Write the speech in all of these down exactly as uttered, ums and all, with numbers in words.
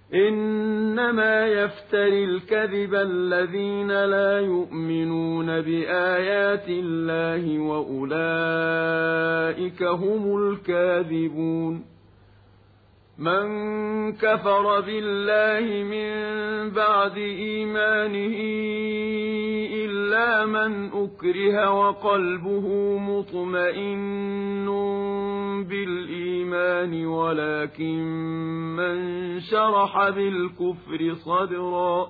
إنما يفتري الكذب الذين لا يؤمنون بآيات الله وأولئك هم الكاذبون من كفر بالله من بعد إيمانه إلا من أكره وقلبه مطمئن بالإيمان ولكن من شرح بالكفر صدرا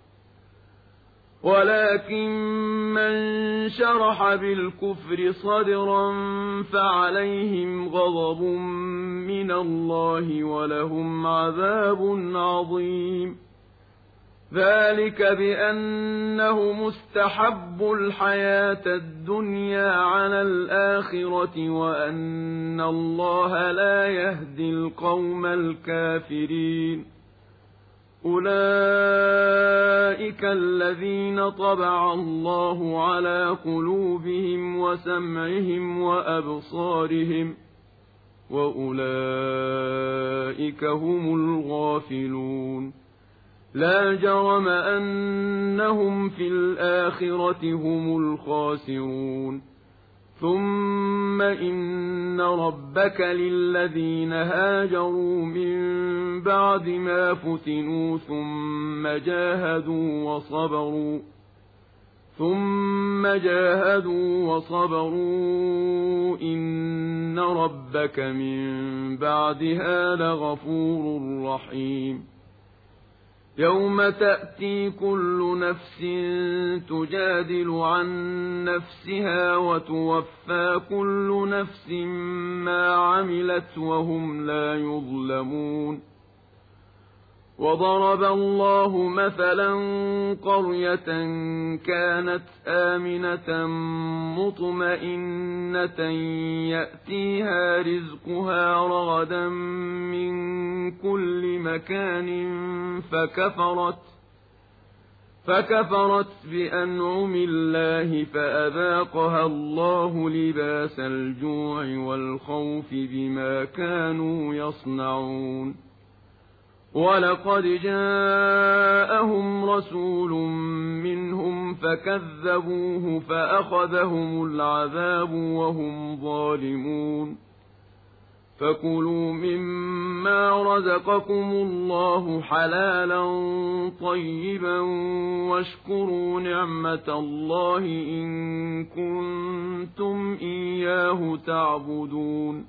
ولكن من شرح بالكفر صدرا فعليهم غضب من الله ولهم عذاب عظيم ذلك بأنه مستحب الحياة الدنيا على الآخرة وأن الله لا يهدي القوم الكافرين أولئك الذين طبع الله على قلوبهم وسمعهم وأبصارهم وأولئك هم الغافلون لا جرم أنهم في الآخرة هم الخاسرون ثم إن ربك للذين هاجروا من بعد ما فتنوا ثم جاهدوا وصبروا ثم جاهدوا وصبروا إن ربك من بعدها لغفور رحيم يوم تأتي كل نفس تجادل عن نفسها وتوفى كل نفس ما عملت وهم لا يظلمون وضرب الله مثلا قرية كانت آمنة مطمئنة يأتيها رزقها رغدا من كل مكان فكفرت فكفرت بأنعم الله فأذاقها الله لباس الجوع والخوف بما كانوا يصنعون ولقد جاءهم رسول منهم فكذبوه فأخذهم العذاب وهم ظالمون فكلوا مما رزقكم الله حلالا طيبا واشكروا نعمة الله إن كنتم إياه تعبدون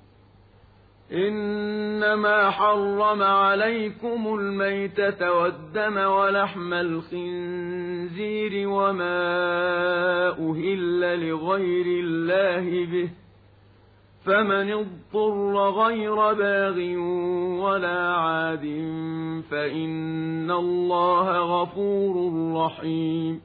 إنما حرم عليكم الميتة والدم ولحم الخنزير وما أهل لغير الله به فمن اضطر غير باغ ولا عاد فإن الله غفور رحيم